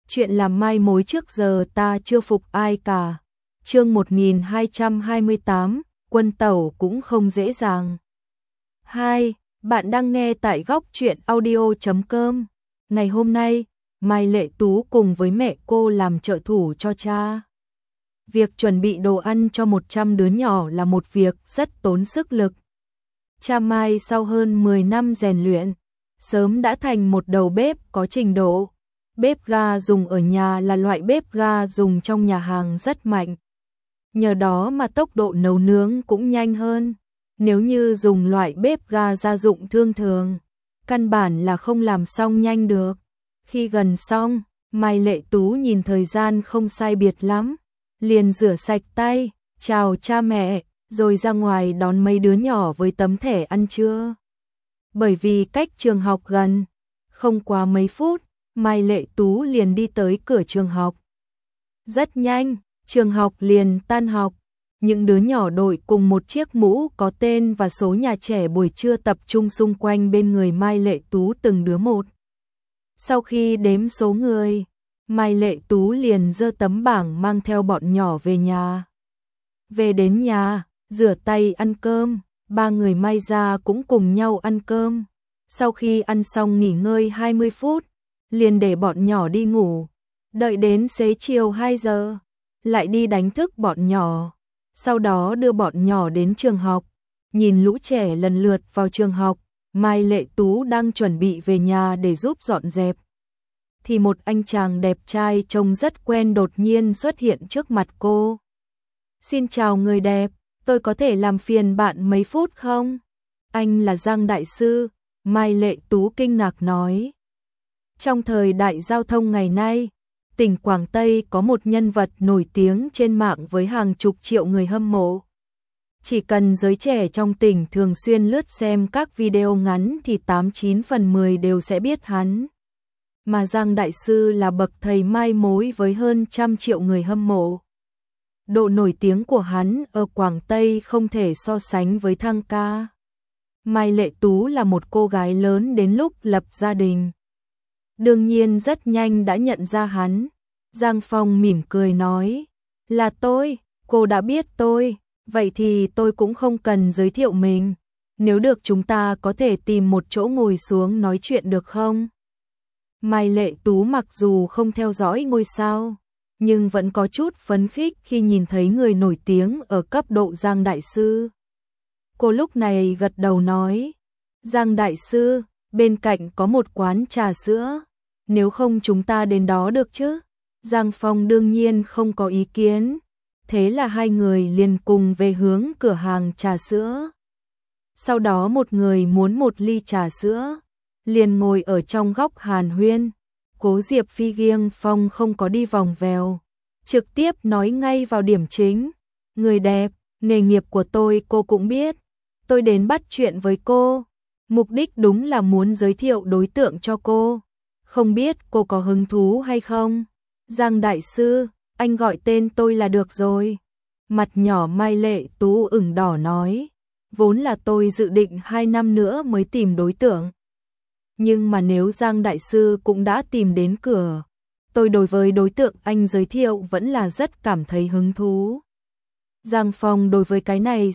Chuyện làm mai mối trước giờ ta chưa phục ai cả. Chương 1228, quân tẩu cũng không dễ dàng. 2. Bạn đang nghe tại góc truyện audio.com. Ngày hôm nay, Mai Lệ Tú cùng với mẹ cô làm trợ thủ cho cha. Việc chuẩn bị đồ ăn cho 100 đứa nhỏ là một việc rất tốn sức lực. Cha Mai sau hơn 10 năm rèn luyện, sớm đã thành một đầu bếp có trình độ. Bếp ga dùng ở nhà là loại bếp ga dùng trong nhà hàng rất mạnh. Nhờ đó mà tốc độ nấu nướng cũng nhanh hơn. Nếu như dùng loại bếp ga gia dụng thông thường, căn bản là không làm xong nhanh được. Khi gần xong, Mai Lệ Tú nhìn thời gian không sai biệt lắm, liền rửa sạch tay, chào cha mẹ, rồi ra ngoài đón mấy đứa nhỏ với tấm thẻ ăn trưa. Bởi vì cách trường học gần, không quá mấy phút, Mai Lệ Tú liền đi tới cửa trường học. Rất nhanh, trường học liền tan học. Những đứa nhỏ đội cùng một chiếc mũ có tên và số nhà trẻ buổi trưa tập trung xung quanh bên người Mai Lệ Tú từng đứa một. Sau khi đếm số người, Mai Lệ Tú liền giơ tấm bảng mang theo bọn nhỏ về nhà. Về đến nhà, rửa tay ăn cơm, ba người Mai gia cũng cùng nhau ăn cơm. Sau khi ăn xong nghỉ ngơi 20 phút, liền để bọn nhỏ đi ngủ. Đợi đến xế chiều 2 giờ, lại đi đánh thức bọn nhỏ. Sau đó đưa bọn nhỏ đến trường học. Nhìn lũ trẻ lần lượt vào trường học, Mai Lệ Tú đang chuẩn bị về nhà để giúp dọn dẹp. Thì một anh chàng đẹp trai trông rất quen đột nhiên xuất hiện trước mặt cô. Xin chào người đẹp, tôi có thể làm phiền bạn mấy phút không? Anh là Giang Đại Sư, Mai Lệ Tú kinh ngạc nói. Trong thời đại giao thông ngày nay, tỉnh Quảng Tây có một nhân vật nổi tiếng trên mạng với hàng chục triệu người hâm mộ. Chỉ cần giới trẻ trong tỉnh thường xuyên lướt xem các video ngắn thì 89 phần 10 đều sẽ biết hắn. Mà Giang Đại Sư là bậc thầy mai mối với hơn 100 triệu người hâm mộ. Độ nổi tiếng của hắn ở Quảng Tây không thể so sánh với Thăng Ca. Mai Lệ Tú là một cô gái lớn đến lúc lập gia đình. Đương nhiên rất nhanh đã nhận ra hắn. Giang Phong mỉm cười nói, là tôi, cô đã biết tôi, vậy thì tôi cũng không cần giới thiệu mình. Nếu được chúng ta có thể tìm một chỗ ngồi xuống nói chuyện được không? Mai Lệ Tú mặc dù không theo dõi ngôi sao, nhưng vẫn có chút phấn khích khi nhìn thấy người nổi tiếng ở cấp độ Giang Đại Sư. Cô lúc này gật đầu nói, Giang Đại Sư, bên cạnh có một quán trà sữa, nếu không chúng ta đến đó được chứ? Giang Phong đương nhiên không có ý kiến, thế là hai người liền cùng về hướng cửa hàng trà sữa. Sau đó một người muốn một ly trà sữa, liền ngồi ở trong góc hàn huyên. Cố Diệp Phi Giang Phong không có đi vòng vèo, trực tiếp nói ngay vào điểm chính. Người đẹp, nghề nghiệp của tôi cô cũng biết, tôi đến bắt chuyện với cô, mục đích đúng là muốn giới thiệu đối tượng cho cô. Không biết cô có hứng thú hay không? Giang Đại Sư, anh gọi tên tôi là được rồi. Mặt nhỏ Mai Lệ Tú ửng đỏ nói, vốn là tôi dự định 2 năm nữa mới tìm đối tượng. Nhưng mà nếu Giang Đại Sư cũng đã tìm đến cửa, tôi đối với đối tượng anh giới thiệu vẫn là rất cảm thấy hứng thú. Giang Phong đối với cái này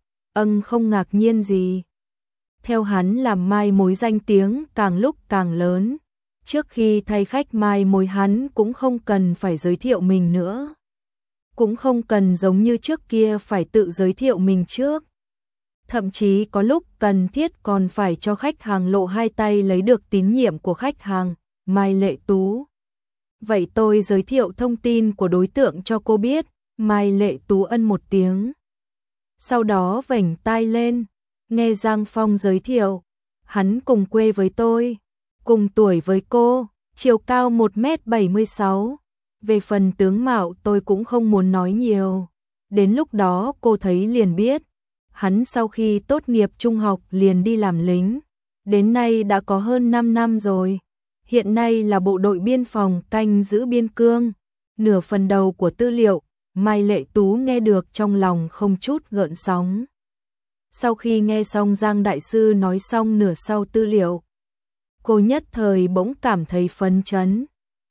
không ngạc nhiên gì. Theo hắn làm mai mối danh tiếng càng lúc càng lớn. Trước khi thay khách mai mối hắn cũng không cần phải giới thiệu mình nữa. Cũng không cần giống như trước kia phải tự giới thiệu mình trước. Thậm chí có lúc cần thiết còn phải cho khách hàng lộ hai tay lấy được tín nhiệm của khách hàng. Mai Lệ Tú, vậy tôi giới thiệu thông tin của đối tượng cho cô biết. Mai Lệ Tú ân một tiếng. Sau đó vểnh tai lên, nghe Giang Phong giới thiệu. Hắn cùng quê với tôi, cùng tuổi với cô, chiều cao 1m76. Về phần tướng mạo tôi cũng không muốn nói nhiều. Đến lúc đó cô thấy liền biết. Hắn sau khi tốt nghiệp trung học liền đi làm lính. Đến nay đã có hơn 5 năm rồi. Hiện nay là bộ đội biên phòng canh giữ biên cương. Nửa phần đầu của tư liệu, Mai Lệ Tú nghe được trong lòng không chút gợn sóng. Sau khi nghe xong Giang Đại Sư nói xong nửa sau tư liệu, cô nhất thời bỗng cảm thấy phấn chấn.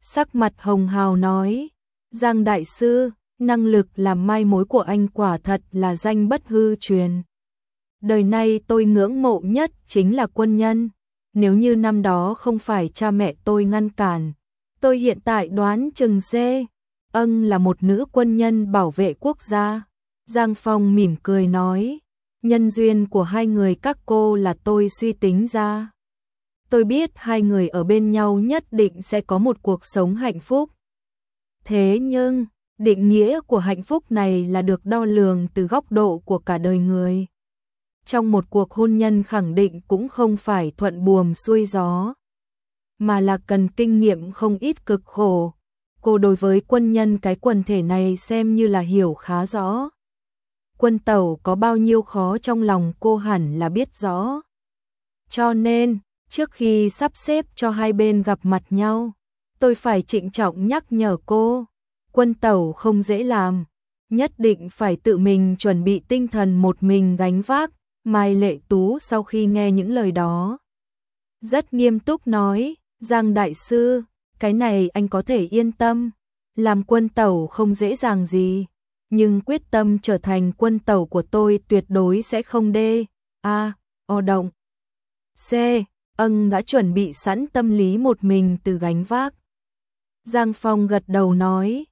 Sắc mặt hồng hào nói, Giang đại sư, năng lực làm mai mối của anh quả thật là danh bất hư truyền. Đời này tôi ngưỡng mộ nhất chính là quân nhân. Nếu như năm đó không phải cha mẹ tôi ngăn cản, tôi hiện tại đoán chừng ân là một nữ quân nhân bảo vệ quốc gia. Giang Phong mỉm cười nói, nhân duyên của hai người các cô là tôi suy tính ra. Tôi biết hai người ở bên nhau nhất định sẽ có một cuộc sống hạnh phúc. Thế nhưng, định nghĩa của hạnh phúc này là được đo lường từ góc độ của cả đời người. Trong một cuộc hôn nhân khẳng định cũng không phải thuận buồm xuôi gió, mà là cần kinh nghiệm không ít cực khổ. Cô đối với quân nhân cái quần thể này xem như là hiểu khá rõ. Quân tẩu có bao nhiêu khó trong lòng cô hẳn là biết rõ. Cho nên, trước khi sắp xếp cho hai bên gặp mặt nhau, tôi phải trịnh trọng nhắc nhở cô, quân tẩu không dễ làm, nhất định phải tự mình chuẩn bị tinh thần một mình gánh vác. Mai Lệ Tú sau khi nghe những lời đó, rất nghiêm túc nói, Giang đại sư, cái này anh có thể yên tâm, làm quân tẩu không dễ dàng gì, nhưng quyết tâm trở thành quân tẩu của tôi tuyệt đối sẽ không động. Đã chuẩn bị sẵn tâm lý một mình từ gánh vác. Giang Phong gật đầu nói,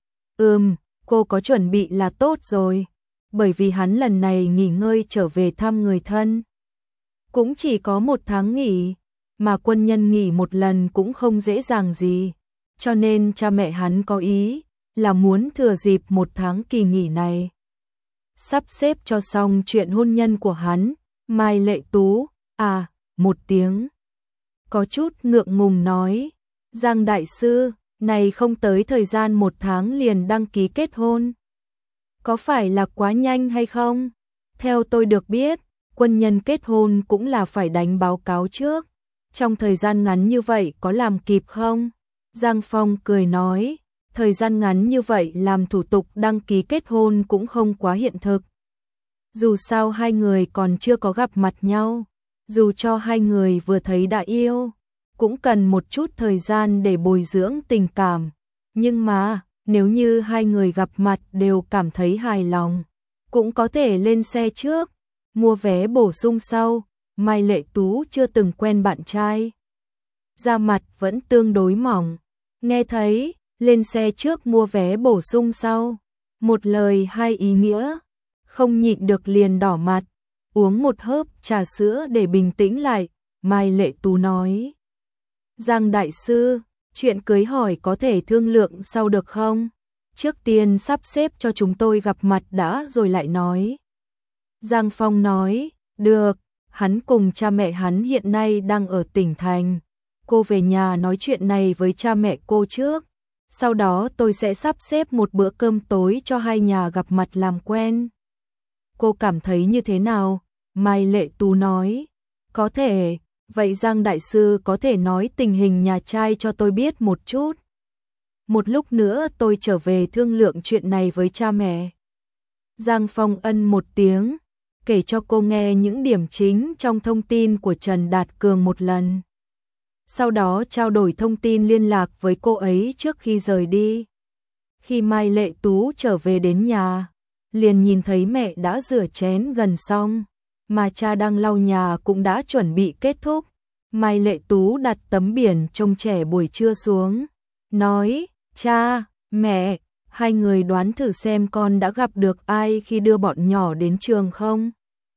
cô có chuẩn bị là tốt rồi, bởi vì hắn lần này nghỉ ngơi trở về thăm người thân. Cũng chỉ có 1 tháng nghỉ, mà quân nhân nghỉ một lần cũng không dễ dàng gì, cho nên cha mẹ hắn có ý là muốn thừa dịp 1 tháng kỳ nghỉ này, sắp xếp cho xong chuyện hôn nhân của hắn. Mai Lệ Tú, một tiếng, có chút ngượng ngùng nói, Giang đại sư, này không tới thời gian 1 tháng liền đăng ký kết hôn. Có phải là quá nhanh hay không? Theo tôi được biết, quân nhân kết hôn cũng là phải đánh báo cáo trước. Trong thời gian ngắn như vậy có làm kịp không? Giang Phong cười nói, thời gian ngắn như vậy làm thủ tục đăng ký kết hôn cũng không quá hiện thực. Dù sao hai người còn chưa có gặp mặt nhau, dù cho hai người vừa thấy đã yêu, cũng cần một chút thời gian để bồi dưỡng tình cảm. Nhưng mà, nếu như hai người gặp mặt đều cảm thấy hài lòng, cũng có thể lên xe trước, mua vé bổ sung sau. Mai Lệ Tú chưa từng quen bạn trai, da mặt vẫn tương đối mỏng, nghe thấy lên xe trước mua vé bổ sung sau, một lời hai ý nghĩa, không nhịn được liền đỏ mặt, uống một hớp trà sữa để bình tĩnh lại. Mai Lệ Tú nói, Giang đại sư, chuyện cưới hỏi có thể thương lượng sau được không? Trước tiên sắp xếp cho chúng tôi gặp mặt đã rồi lại nói. Giang Phong nói, được, hắn cùng cha mẹ hắn hiện nay đang ở tỉnh thành. Cô về nhà nói chuyện này với cha mẹ cô trước. Sau đó tôi sẽ sắp xếp một bữa cơm tối cho hai nhà gặp mặt làm quen. Cô cảm thấy như thế nào? Mai Lệ Tú nói, có thể, vậy Giang đại sư có thể nói tình hình nhà trai cho tôi biết một chút. Một lúc nữa tôi trở về thương lượng chuyện này với cha mẹ. Giang Phong ân một tiếng, kể cho cô nghe những điểm chính trong thông tin của Trần Đạt Cường một lần. Sau đó trao đổi thông tin liên lạc với cô ấy trước khi rời đi. Khi Mai Lệ Tú trở về đến nhà, liền nhìn thấy mẹ đã rửa chén gần xong, mà cha đang lau nhà cũng đã chuẩn bị kết thúc. Mai Lệ Tú đặt tấm biển trông trẻ buổi trưa xuống, nói, cha, mẹ, hai người đoán thử xem con đã gặp được ai khi đưa bọn nhỏ đến trường không?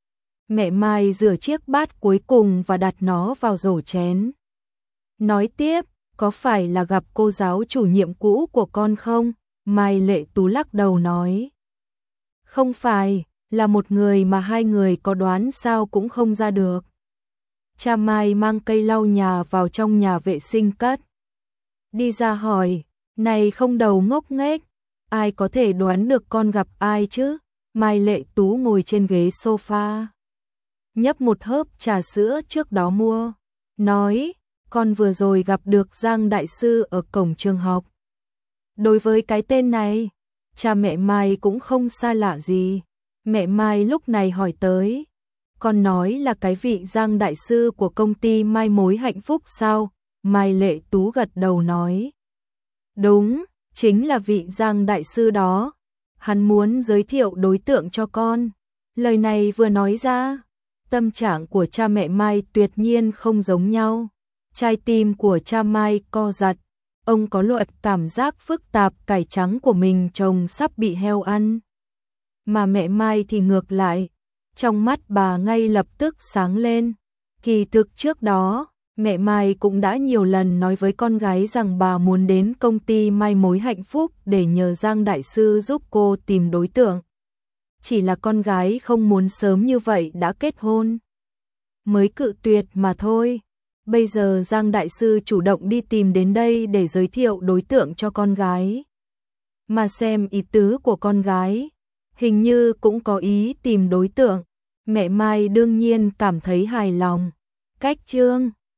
Mẹ Mai rửa chiếc bát cuối cùng và đặt nó vào rổ chén. Nói tiếp, có phải là gặp cô giáo chủ nhiệm cũ của con không? Mai Lệ Tú lắc đầu nói, không phải, là một người mà hai người có đoán sao cũng không ra được. Cha Mai mang cây lau nhà vào trong nhà vệ sinh cất. Đi ra hỏi, này không đầu ngốc nghếch, ai có thể đoán được con gặp ai chứ? Mai Lệ Tú ngồi trên ghế sofa, nhấp một hớp trà sữa trước đó mua, nói, con vừa rồi gặp được Giang đại sư ở cổng trường học. Đối với cái tên này, cha mẹ Mai cũng không xa lạ gì. Mẹ Mai lúc này hỏi tới, con nói là cái vị Giang đại sư của công ty mai mối hạnh phúc sao? Mai Lệ Tú gật đầu nói, Đúng, chính là vị Giang đại sư đó. Hắn muốn giới thiệu đối tượng cho con. Lời này vừa nói ra, tâm trạng của cha mẹ Mai tuyệt nhiên không giống nhau. Trái tim của cha Mai co giật, ông có loại cảm giác phức tạp cải trắng của mình trông sắp bị heo ăn. Mà mẹ Mai thì ngược lại, trong mắt bà ngay lập tức sáng lên. Kỳ thực trước đó, mẹ Mai cũng đã nhiều lần nói với con gái rằng bà muốn đến công ty mai mối hạnh phúc để nhờ Giang đại sư giúp cô tìm đối tượng. Chỉ là con gái không muốn sớm như vậy đã kết hôn, mới cự tuyệt mà thôi. Bây giờ Giang đại sư chủ động đi tìm đến đây để giới thiệu đối tượng cho con gái. Mà xem ý tứ của con gái, hình như cũng có ý tìm đối tượng. Mẹ Mai đương nhiên cảm thấy hài lòng. Cách chương